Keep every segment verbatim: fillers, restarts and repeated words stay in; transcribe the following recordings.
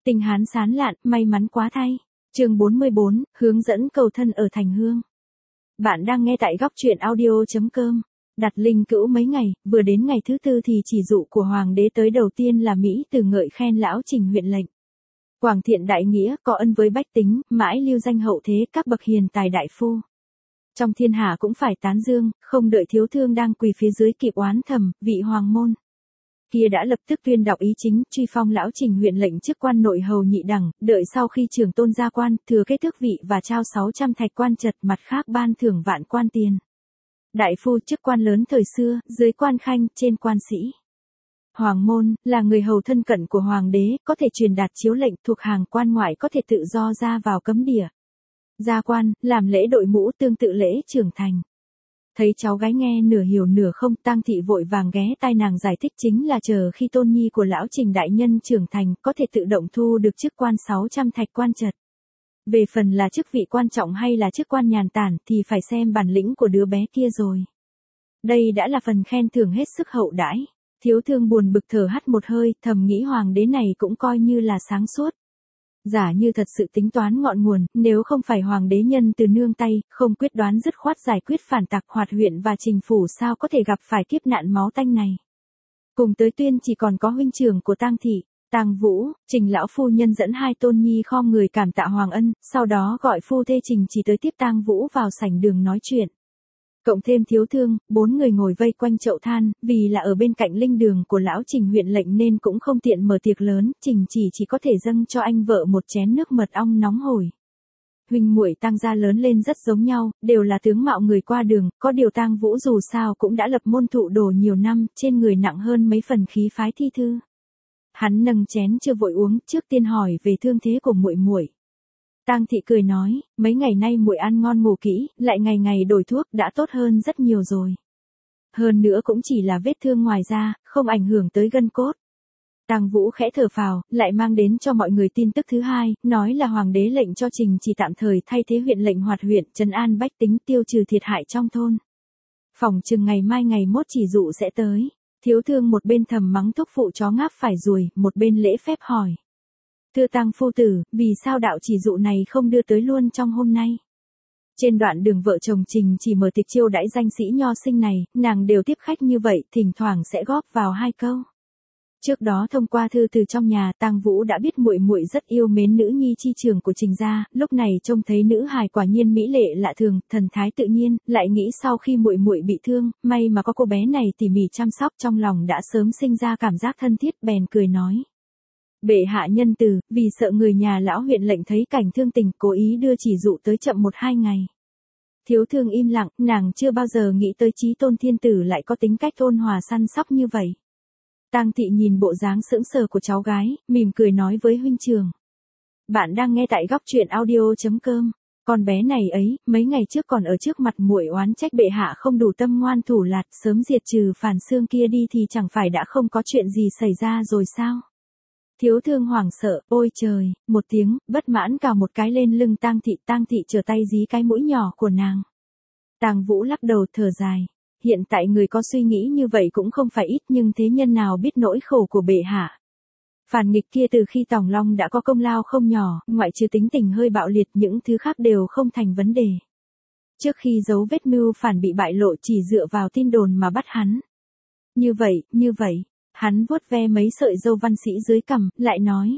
Tình Hán sán lạn, may mắn quá thay. Chương bốn mươi bốn, hướng dẫn cầu thân ở Thành Hương. Bạn đang nghe tại góc truyện audio chấm com. Đặt linh cữu mấy ngày, vừa đến ngày thứ tư thì chỉ dụ của hoàng đế tới đầu tiên là Mỹ từ ngợi khen lão Trình huyện lệnh. Quảng thiện đại nghĩa, có ân với bách tính, mãi lưu danh hậu thế các bậc hiền tài đại phu. Trong thiên hạ cũng phải tán dương, không đợi thiếu thương đang quỳ phía dưới kịp oán thầm, vị hoàng môn kia đã lập tức tuyên đọc ý chính, truy phong lão Trình huyện lệnh chức quan nội hầu nhị đẳng, đợi sau khi trưởng tôn gia quan, thừa kế tước vị và trao sáu trăm thạch quan trật, mặt khác ban thưởng vạn quan tiền. Đại phu chức quan lớn thời xưa, dưới quan khanh, trên quan sĩ. Hoàng môn, là người hầu thân cận của hoàng đế, có thể truyền đạt chiếu lệnh, thuộc hàng quan ngoại có thể tự do ra vào cấm địa. Gia quan, làm lễ đội mũ tương tự lễ trưởng thành. Thấy cháu gái nghe nửa hiểu nửa không, Tang thị vội vàng ghé tai nàng giải thích chính là chờ khi tôn nhi của lão Trình đại nhân trưởng thành, có thể tự động thu được chức quan sáu trăm thạch quan trật. Về phần là chức vị quan trọng hay là chức quan nhàn tản thì phải xem bản lĩnh của đứa bé kia rồi. Đây đã là phần khen thưởng hết sức hậu đãi. Thiếu thương buồn bực thở hắt một hơi, thầm nghĩ hoàng đế này cũng coi như là sáng suốt. Giả như thật sự tính toán ngọn nguồn, nếu không phải hoàng đế nhân từ nương tay, không quyết đoán dứt khoát giải quyết phản tặc, Hoạt huyện và Trình phủ sao có thể gặp phải kiếp nạn máu tanh này. Cùng tới tuyên chỉ còn có huynh trưởng của Tang thị, Tang Vũ. Trình lão phu nhân dẫn hai tôn nhi khom người cảm tạ hoàng ân, sau đó gọi phu thê Trình chỉ tới tiếp Tang Vũ vào sảnh đường nói chuyện. Cộng thêm thiếu thương, bốn người ngồi vây quanh chậu than, vì là ở bên cạnh linh đường của lão Trình huyện lệnh nên cũng không tiện mở tiệc lớn, Trình chỉ chỉ có thể dâng cho anh vợ một chén nước mật ong nóng hổi. Huynh muội Tang gia lớn lên rất giống nhau, đều là tướng mạo người qua đường, có điều Tang Vũ dù sao cũng đã lập môn thụ đồ nhiều năm, trên người nặng hơn mấy phần khí phái thi thư. Hắn nâng chén chưa vội uống, trước tiên hỏi về thương thế của muội muội. Tang thị cười nói, mấy ngày nay muội ăn ngon ngủ kỹ, lại ngày ngày đổi thuốc đã tốt hơn rất nhiều rồi. Hơn nữa cũng chỉ là vết thương ngoài da, không ảnh hưởng tới gân cốt. Tang Vũ khẽ thở phào, lại mang đến cho mọi người tin tức thứ hai, nói là hoàng đế lệnh cho Trình chỉ tạm thời thay thế huyện lệnh Hoạt huyện, trấn an bách tính, tiêu trừ thiệt hại trong thôn. Phòng chừng ngày mai ngày mốt chỉ dụ sẽ tới. Thiếu thương một bên thầm mắng thúc phụ chó ngáp phải ruồi, một bên lễ phép hỏi. Thưa Tang phu tử, vì sao đạo chỉ dụ này không đưa tới luôn trong hôm nay? Trên đoạn đường vợ chồng Trình chỉ mở tiệc chiêu đãi danh sĩ nho sinh này, nàng đều tiếp khách như vậy, thỉnh thoảng sẽ góp vào hai câu. Trước đó thông qua thư từ trong nhà, Tang Vũ đã biết muội muội rất yêu mến nữ nhi chi trường của Trình gia, lúc này trông thấy nữ hài quả nhiên mỹ lệ lạ thường, thần thái tự nhiên, lại nghĩ sau khi muội muội bị thương, may mà có cô bé này tỉ mỉ chăm sóc, trong lòng đã sớm sinh ra cảm giác thân thiết, bèn cười nói. Bệ hạ nhân từ, vì sợ người nhà lão huyện lệnh thấy cảnh thương tình, cố ý đưa chỉ dụ tới chậm một hai ngày. Thiếu thương im lặng, nàng chưa bao giờ nghĩ tới Chí Tôn thiên tử lại có tính cách ôn hòa săn sóc như vậy. Tang thị nhìn bộ dáng sững sờ của cháu gái, mỉm cười nói với huynh trưởng. Bạn đang nghe tại góc truyện audio chấm com. Con bé này ấy, mấy ngày trước còn ở trước mặt muội oán trách bệ hạ không đủ tâm ngoan thủ lạt, sớm diệt trừ phản xương kia đi thì chẳng phải đã không có chuyện gì xảy ra rồi sao? Thiếu thương hoảng sợ, ôi trời, một tiếng, bất mãn cào một cái lên lưng Tang thị, Tang thị trở tay dí cái mũi nhỏ của nàng. Tang Vũ lắc đầu thở dài, hiện tại người có suy nghĩ như vậy cũng không phải ít, nhưng thế nhân nào biết nỗi khổ của bệ hạ. Phản nghịch kia từ khi Tòng Long đã có công lao không nhỏ, ngoại trừ tính tình hơi bạo liệt, những thứ khác đều không thành vấn đề. Trước khi dấu vết mưu phản bị bại lộ chỉ dựa vào tin đồn mà bắt hắn. Như vậy, như vậy. Hắn vuốt ve mấy sợi râu văn sĩ dưới cằm, lại nói.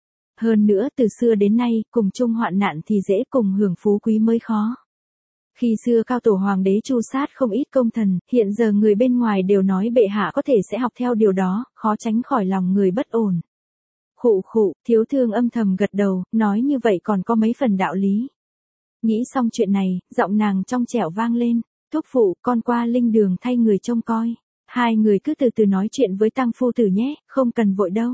Hơn nữa từ xưa đến nay, cùng chung hoạn nạn thì dễ, cùng hưởng phú quý mới khó. Khi xưa cao tổ hoàng đế tru sát không ít công thần, hiện giờ người bên ngoài đều nói bệ hạ có thể sẽ học theo điều đó, khó tránh khỏi lòng người bất ổn. Khụ khụ, thiếu thương âm thầm gật đầu, nói như vậy còn có mấy phần đạo lý. Nghĩ xong chuyện này, giọng nàng trong trẻo vang lên, thúc phụ, con qua linh đường thay người trông coi. Hai người cứ từ từ nói chuyện với Tang phu tử nhé, không cần vội đâu.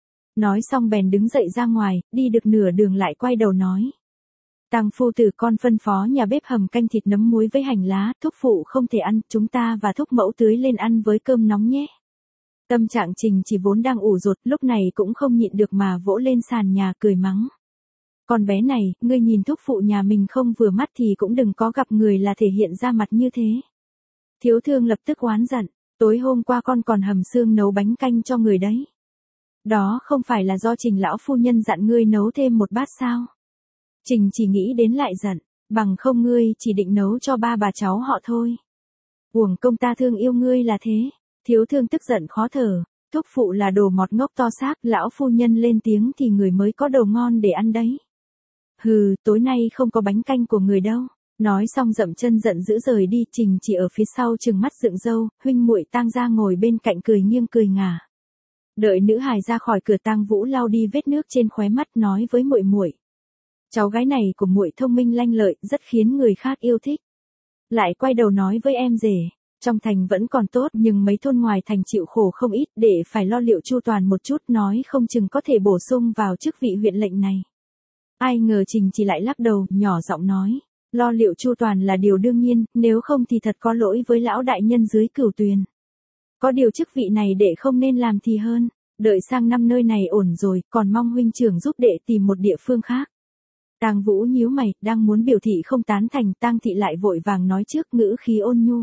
Nói xong bèn đứng dậy ra ngoài, đi được nửa đường lại quay đầu nói. Tang phu tử, con phân phó nhà bếp hầm canh thịt nấm muối với hành lá, thúc phụ không thể ăn, chúng ta và thúc mẫu tưới lên ăn với cơm nóng nhé. Tâm trạng Trình chỉ vốn đang ủ rột, lúc này cũng không nhịn được mà vỗ lên sàn nhà cười mắng. Con bé này, ngươi nhìn thúc phụ nhà mình không vừa mắt thì cũng đừng có gặp người là thể hiện ra mặt như thế. Thiếu thương lập tức oán giận. Tối hôm qua con còn hầm xương nấu bánh canh cho người đấy. Đó không phải là do Trình lão phu nhân dặn ngươi nấu thêm một bát sao? Trình chỉ nghĩ đến lại giận, bằng không ngươi chỉ định nấu cho ba bà cháu họ thôi. Uổng công ta thương yêu ngươi là thế. Thiếu thương tức giận khó thở, thúc phụ là đồ mọt ngốc to xác, lão phu nhân lên tiếng thì người mới có đồ ngon để ăn đấy. Hừ, tối nay không có bánh canh của người đâu. Nói xong dậm chân giận dữ rời đi. Trình chỉ ở phía sau trừng mắt dựng râu, huynh muội Tang gia ngồi bên cạnh cười nghiêng cười ngả. Đợi nữ hài ra khỏi cửa, Tang Vũ lau đi vết nước trên khóe mắt nói với muội muội, cháu gái này của muội thông minh lanh lợi, rất khiến người khác yêu thích. Lại quay đầu nói với em rể, trong thành vẫn còn tốt nhưng mấy thôn ngoài thành chịu khổ không ít, để phải lo liệu chu toàn một chút, nói không chừng có thể bổ sung vào chức vị huyện lệnh này. Ai ngờ Trình chỉ lại lắc đầu, nhỏ giọng nói, lo liệu chu toàn là điều đương nhiên, nếu không thì thật có lỗi với lão đại nhân dưới Cửu Tuyền. Có điều chức vị này đệ không nên làm thì hơn, đợi sang năm nơi này ổn rồi, còn mong huynh trưởng giúp đệ tìm một địa phương khác. Tang Vũ nhíu mày, đang muốn biểu thị không tán thành, Tang thị lại vội vàng nói trước, ngữ khí ôn nhu.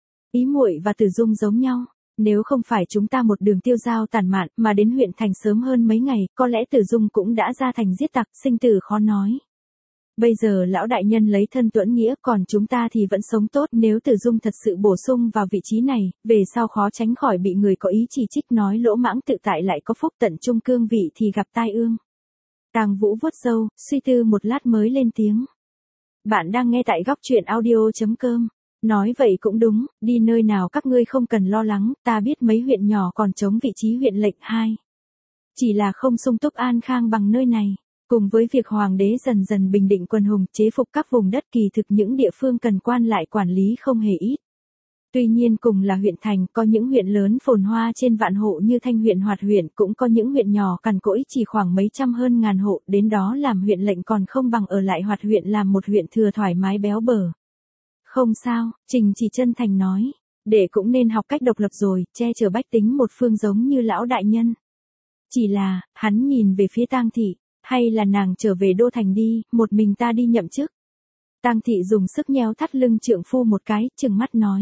Ý muội và Tử Dung giống nhau, nếu không phải chúng ta một đường tiêu dao tàn mạn mà đến huyện thành sớm hơn mấy ngày, có lẽ Tử Dung cũng đã ra thành giết tặc, sinh tử khó nói. Bây giờ lão đại nhân lấy thân tuẫn nghĩa, còn chúng ta thì vẫn sống tốt, nếu Tử Dung thật sự bổ sung vào vị trí này, về sau khó tránh khỏi bị người có ý chỉ trích nói lỗ mãng, tự tại lại có phúc tận trung cương vị thì gặp tai ương. Tang Vũ vuốt râu, suy tư một lát mới lên tiếng. Bạn đang nghe tại góc truyện audio chấm com. Nói vậy cũng đúng, đi nơi nào các ngươi không cần lo lắng, ta biết mấy huyện nhỏ còn chống vị trí huyện lệnh hai. Chỉ là không sung túc an khang bằng nơi này. Cùng với việc hoàng đế dần dần bình định quân hùng, chế phục các vùng đất, kỳ thực những địa phương cần quan lại quản lý không hề ít. Tuy nhiên cùng là huyện thành, có những huyện lớn phồn hoa trên vạn hộ như Thanh huyện, Hoạt huyện, cũng có những huyện nhỏ cằn cỗi chỉ khoảng mấy trăm hơn ngàn hộ, đến đó làm huyện lệnh còn không bằng ở lại Hoạt huyện làm một huyện thừa thoải mái béo bở. Không sao, Trình chỉ chân thành nói, đệ cũng nên học cách độc lập rồi, che chở bách tính một phương giống như lão đại nhân. Chỉ là, hắn nhìn về phía Tang thị, hay là nàng trở về đô thành đi, một mình ta đi nhậm chức. Tang thị dùng sức nhéo thắt lưng trượng phu một cái, trừng mắt nói.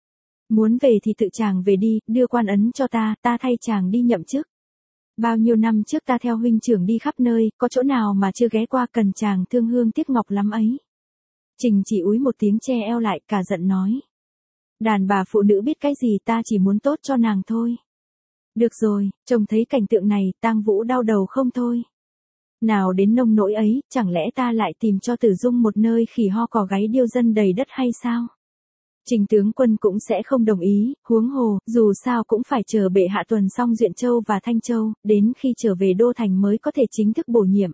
Muốn về thì tự chàng về đi, đưa quan ấn cho ta, ta thay chàng đi nhậm chức. Bao nhiêu năm trước ta theo huynh trưởng đi khắp nơi, có chỗ nào mà chưa ghé qua, cần chàng thương hương tiếc ngọc lắm ấy. Trình chỉ úi một tiếng che eo lại, cả giận nói. Đàn bà phụ nữ biết cái gì, ta chỉ muốn tốt cho nàng thôi. Được rồi, trông thấy cảnh tượng này, Tang Vũ đau đầu không thôi. Nào đến nông nỗi ấy, chẳng lẽ ta lại tìm cho Tử Dung một nơi khỉ ho cò gáy điêu dân đầy đất hay sao? Trình tướng quân cũng sẽ không đồng ý, huống hồ, dù sao cũng phải chờ bệ hạ tuần xong Duyện Châu và Thanh Châu, đến khi trở về đô thành mới có thể chính thức bổ nhiệm.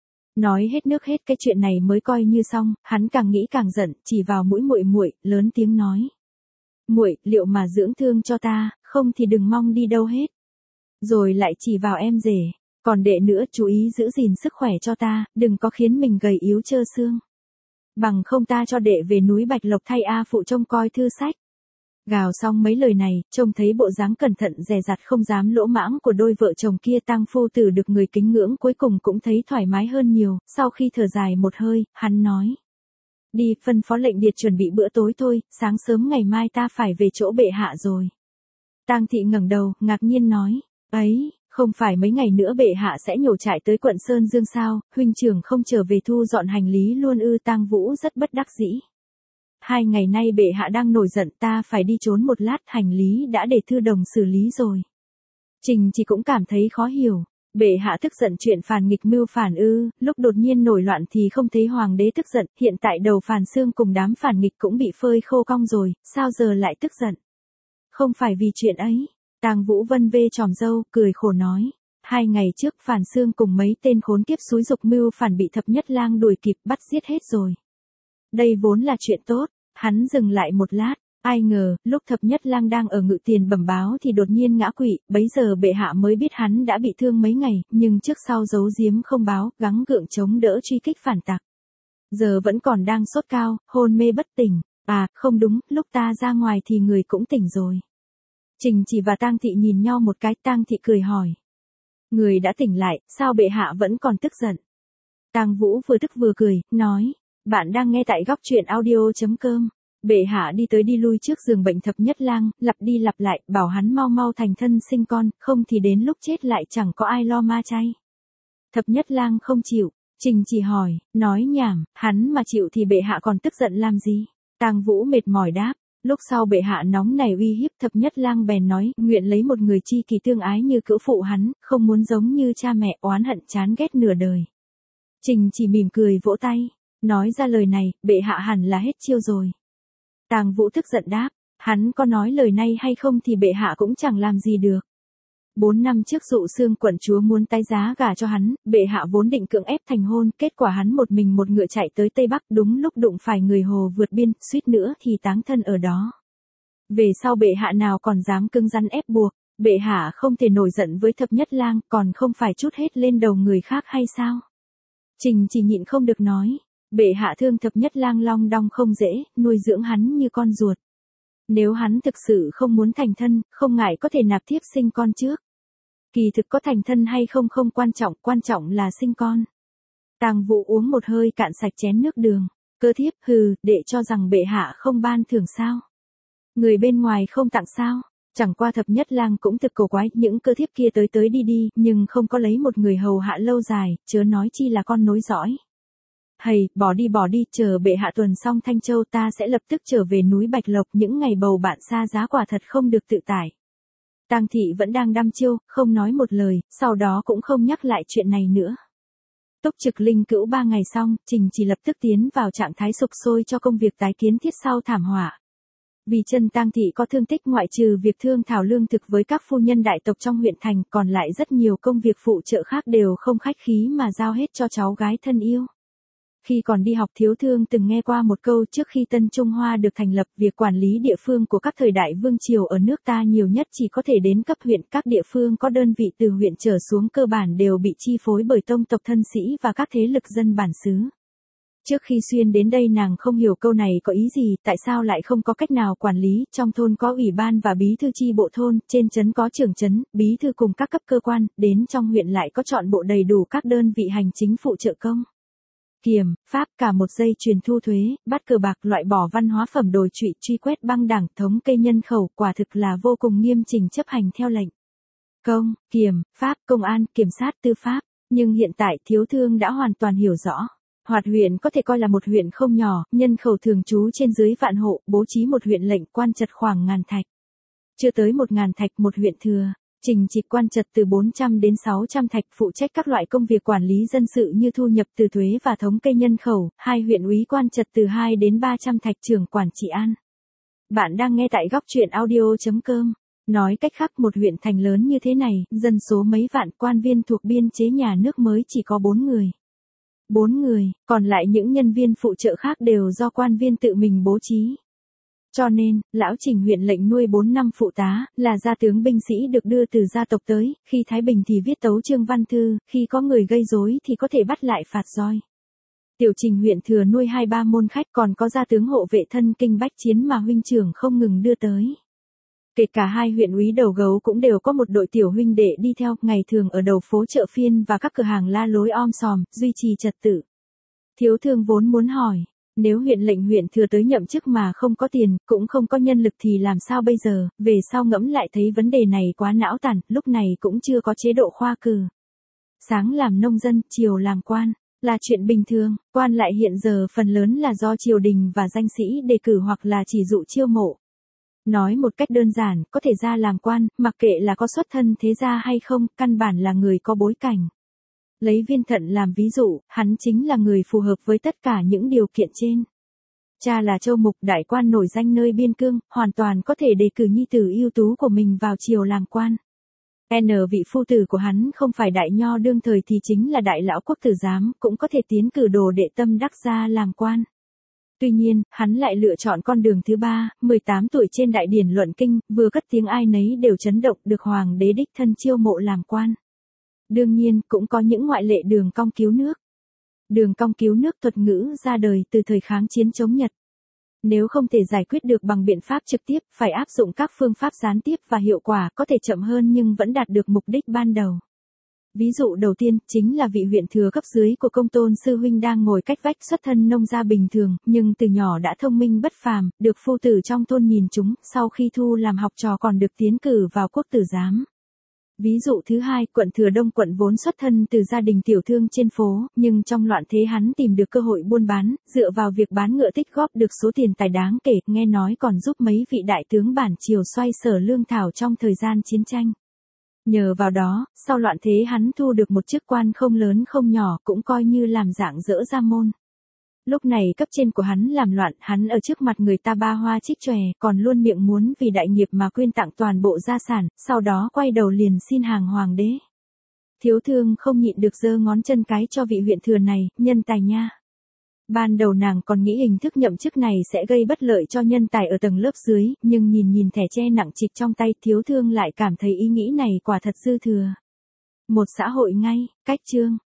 Nói hết nước hết cái chuyện này mới coi như xong, hắn càng nghĩ càng giận, chỉ vào mũi muội muội, lớn tiếng nói. Muội, liệu mà dưỡng thương cho ta, không thì đừng mong đi đâu hết. Rồi lại chỉ vào em rể, còn đệ nữa, chú ý giữ gìn sức khỏe cho ta, đừng có khiến mình gầy yếu trơ xương. Bằng không ta cho đệ về núi Bạch Lộc thay A phụ trông coi thư sách. Gào xong mấy lời này, trông thấy bộ dáng cẩn thận dè dặt không dám lỗ mãng của đôi vợ chồng kia, Tang phu tử được người kính ngưỡng cuối cùng cũng thấy thoải mái hơn nhiều, sau khi thở dài một hơi, hắn nói. Đi, phân phó lệnh điệt chuẩn bị bữa tối thôi, sáng sớm ngày mai ta phải về chỗ bệ hạ rồi. Tang thị ngẩng đầu, ngạc nhiên nói, ấy, không phải mấy ngày nữa bệ hạ sẽ nhổ trại tới quận Sơn Dương sao, huynh trưởng không trở về thu dọn hành lý luôn ư? Tang Vũ rất bất đắc dĩ. Hai ngày nay bệ hạ đang nổi giận, ta phải đi trốn một lát, hành lý đã để thư đồng xử lý rồi. Trình chỉ cũng cảm thấy khó hiểu, bệ hạ tức giận chuyện phản nghịch mưu phản ư? Lúc đột nhiên nổi loạn thì không thấy hoàng đế tức giận, hiện tại đầu Phàn Xương cùng đám phản nghịch cũng bị phơi khô cong rồi, sao giờ lại tức giận? Không phải vì chuyện ấy. Tang Vũ vân vê tròm râu, cười khổ nói. Hai ngày trước Phàn Xương cùng mấy tên khốn kiếp xúi dục mưu phản bị Thập Nhất Lang đuổi kịp, bắt giết hết rồi. Đây vốn là chuyện tốt, hắn dừng lại một lát, ai ngờ, lúc Thập Nhất Lang đang ở ngự tiền bẩm báo thì đột nhiên ngã quỵ, bấy giờ bệ hạ mới biết hắn đã bị thương mấy ngày, nhưng trước sau giấu giếm không báo, gắng gượng chống đỡ truy kích phản tặc. Giờ vẫn còn đang sốt cao, hôn mê bất tỉnh, à, không đúng, lúc ta ra ngoài thì người cũng tỉnh rồi. Trình chỉ và Tang thị nhìn nhau một cái, Tang thị cười hỏi. Người đã tỉnh lại, sao bệ hạ vẫn còn tức giận? Tang Vũ vừa tức vừa cười, nói. Bạn đang nghe tại góc truyện audio chấm com. Bệ hạ đi tới đi lui trước giường bệnh thập nhất lang, lặp đi lặp lại, bảo hắn mau mau thành thân sinh con, không thì đến lúc chết lại chẳng có ai lo ma chay. Thập nhất lang không chịu, Trình chỉ hỏi, nói nhảm, hắn mà chịu thì bệ hạ còn tức giận làm gì? Tang Vũ mệt mỏi đáp. Lúc sau bệ hạ nóng này uy hiếp thập nhất lang bèn nói, nguyện lấy một người chi kỳ tương ái như cữu phụ hắn, không muốn giống như cha mẹ oán hận chán ghét nửa đời. Trình chỉ mỉm cười vỗ tay, nói ra lời này, bệ hạ hẳn là hết chiêu rồi. Tang Vũ tức giận đáp, hắn có nói lời này hay không thì bệ hạ cũng chẳng làm gì được. Bốn năm trước dụ xương quận chúa muốn tái giá gả cho hắn, bệ hạ vốn định cưỡng ép thành hôn, kết quả hắn một mình một ngựa chạy tới Tây Bắc, đúng lúc đụng phải người Hồ vượt biên, suýt nữa thì táng thân ở đó. Về sau bệ hạ nào còn dám cứng rắn ép buộc, bệ hạ không thể nổi giận với thập nhất lang, còn không phải trút hết lên đầu người khác hay sao? Trình chỉ nhịn không được nói, bệ hạ thương thập nhất lang long đong không dễ, nuôi dưỡng hắn như con ruột. Nếu hắn thực sự không muốn thành thân, không ngại có thể nạp thiếp sinh con trước. Kỳ thực có thành thân hay không không quan trọng, quan trọng là sinh con. Tang Vũ uống một hơi cạn sạch chén nước đường, cơ thiếp hừ, để cho rằng bệ hạ không ban thưởng sao. Người bên ngoài không tặng sao, chẳng qua thập nhất lang cũng thực cổ quái, những cơ thiếp kia tới tới đi đi, nhưng không có lấy một người hầu hạ lâu dài, chớ nói chi là con nối dõi. Hầy, bỏ đi bỏ đi, chờ bệ hạ tuần xong Thanh Châu ta sẽ lập tức trở về núi Bạch Lộc, những ngày bầu bạn xa giá quả thật không được tự tại. Tang thị vẫn đang đăm chiêu, không nói một lời, sau đó cũng không nhắc lại chuyện này nữa. Túc trực linh cữu ba ngày xong, Trình chỉ lập tức tiến vào trạng thái sục sôi cho công việc tái kiến thiết sau thảm họa. Vì chân Tang thị có thương tích ngoại trừ việc thương thảo lương thực với các phu nhân đại tộc trong huyện thành, còn lại rất nhiều công việc phụ trợ khác đều không khách khí mà giao hết cho cháu gái thân yêu. Khi còn đi học Thiếu Thương từng nghe qua một câu, trước khi Tân Trung Hoa được thành lập, việc quản lý địa phương của các thời đại vương triều ở nước ta nhiều nhất chỉ có thể đến cấp huyện, các địa phương có đơn vị từ huyện trở xuống cơ bản đều bị chi phối bởi tông tộc thân sĩ và các thế lực dân bản xứ. Trước khi xuyên đến đây nàng không hiểu câu này có ý gì, tại sao lại không có cách nào quản lý, trong thôn có ủy ban và bí thư chi bộ thôn, trên trấn có trưởng trấn, bí thư cùng các cấp cơ quan, đến trong huyện lại có trọn bộ đầy đủ các đơn vị hành chính phụ trợ công. Kiểm, pháp, cả một dây chuyền thu thuế, bắt cờ bạc, loại bỏ văn hóa phẩm đồi trụy, truy quét băng đảng, thống kê nhân khẩu, quả thực là vô cùng nghiêm chỉnh chấp hành theo lệnh. Công, kiểm, pháp, công an, kiểm sát, tư pháp, nhưng hiện tại Thiếu Thương đã hoàn toàn hiểu rõ. Hoạt huyện có thể coi là một huyện không nhỏ, nhân khẩu thường trú trên dưới vạn hộ, bố trí một huyện lệnh quan trật khoảng ngàn thạch. Chưa tới một ngàn thạch một huyện thừa. Trình chỉ quan trật từ bốn trăm đến sáu trăm thạch, phụ trách các loại công việc quản lý dân sự như thu nhập từ thuế và thống kê nhân khẩu, hai huyện úy quan trật từ hai đến ba trăm thạch, trưởng quản trị an. Bạn đang nghe tại góc truyện audio chấm com. Nói cách khác, một huyện thành lớn như thế này, dân số mấy vạn, quan viên thuộc biên chế nhà nước mới chỉ có bốn người. Bốn người, còn lại những nhân viên phụ trợ khác đều do quan viên tự mình bố trí. Cho nên, lão Trình huyện lệnh nuôi bốn năm phụ tá, là gia tướng binh sĩ được đưa từ gia tộc tới, khi Thái Bình thì viết tấu chương văn thư, khi có người gây rối thì có thể bắt lại phạt roi. Tiểu Trình huyện thừa nuôi hai ba môn khách, còn có gia tướng hộ vệ thân kinh bách chiến mà huynh trưởng không ngừng đưa tới. Kể cả hai huyện úy đầu gấu cũng đều có một đội tiểu huynh đệ đi theo, ngày thường ở đầu phố chợ phiên và các cửa hàng la lối om sòm, duy trì trật tự. Thiếu Thương vốn muốn hỏi, nếu huyện lệnh huyện thừa tới nhậm chức mà không có tiền, cũng không có nhân lực thì làm sao bây giờ, về sau ngẫm lại thấy vấn đề này quá não tàn, lúc này cũng chưa có chế độ khoa cử. Sáng làm nông dân, chiều làm quan, là chuyện bình thường, quan lại hiện giờ phần lớn là do triều đình và danh sĩ đề cử hoặc là chỉ dụ chiêu mộ. Nói một cách đơn giản, có thể ra làm quan, mặc kệ là có xuất thân thế gia hay không, căn bản là người có bối cảnh. Lấy Viên Thận làm ví dụ, hắn chính là người phù hợp với tất cả những điều kiện trên. Cha là Châu Mục, đại quan nổi danh nơi biên cương, hoàn toàn có thể đề cử nhi tử ưu tú của mình vào triều làm quan. N vị phu tử của hắn không phải đại nho đương thời thì chính là đại lão quốc tử giám, cũng có thể tiến cử đồ đệ tâm đắc ra làm quan. Tuy nhiên, hắn lại lựa chọn con đường thứ ba, mười tám tuổi trên đại điển luận kinh, vừa cất tiếng ai nấy đều chấn động, được hoàng đế đích thân chiêu mộ làm quan. Đương nhiên, cũng có những ngoại lệ. Đường Cong cứu nước. Đường Cong cứu nước thuật ngữ ra đời từ thời kháng chiến chống Nhật. Nếu không thể giải quyết được bằng biện pháp trực tiếp, phải áp dụng các phương pháp gián tiếp và hiệu quả, có thể chậm hơn nhưng vẫn đạt được mục đích ban đầu. Ví dụ đầu tiên, chính là vị huyện thừa cấp dưới của công tôn sư huynh đang ngồi cách vách xuất thân nông gia bình thường, nhưng từ nhỏ đã thông minh bất phàm, được phu tử trong thôn nhìn chúng, sau khi thu làm học trò còn được tiến cử vào quốc tử giám. Ví dụ thứ hai, quận Thừa Đông quận vốn xuất thân từ gia đình tiểu thương trên phố, nhưng trong loạn thế hắn tìm được cơ hội buôn bán, dựa vào việc bán ngựa tích góp được số tiền tài đáng kể, nghe nói còn giúp mấy vị đại tướng bản triều xoay sở lương thảo trong thời gian chiến tranh. Nhờ vào đó, sau loạn thế hắn thu được một chức quan không lớn không nhỏ, cũng coi như làm dạng dỡ ra môn. Lúc này cấp trên của hắn làm loạn, hắn ở trước mặt người ta ba hoa trích chòe, còn luôn miệng muốn vì đại nghiệp mà quyên tặng toàn bộ gia sản, sau đó quay đầu liền xin hàng hoàng đế. Thiếu thương không nhịn được giơ ngón chân cái cho vị huyện thừa này, nhân tài nha. Ban đầu nàng còn nghĩ hình thức nhậm chức này sẽ gây bất lợi cho nhân tài ở tầng lớp dưới, nhưng nhìn nhìn thẻ tre nặng trịch trong tay, thiếu thương lại cảm thấy ý nghĩ này quả thật dư thừa. Một xã hội ngay, cách chương.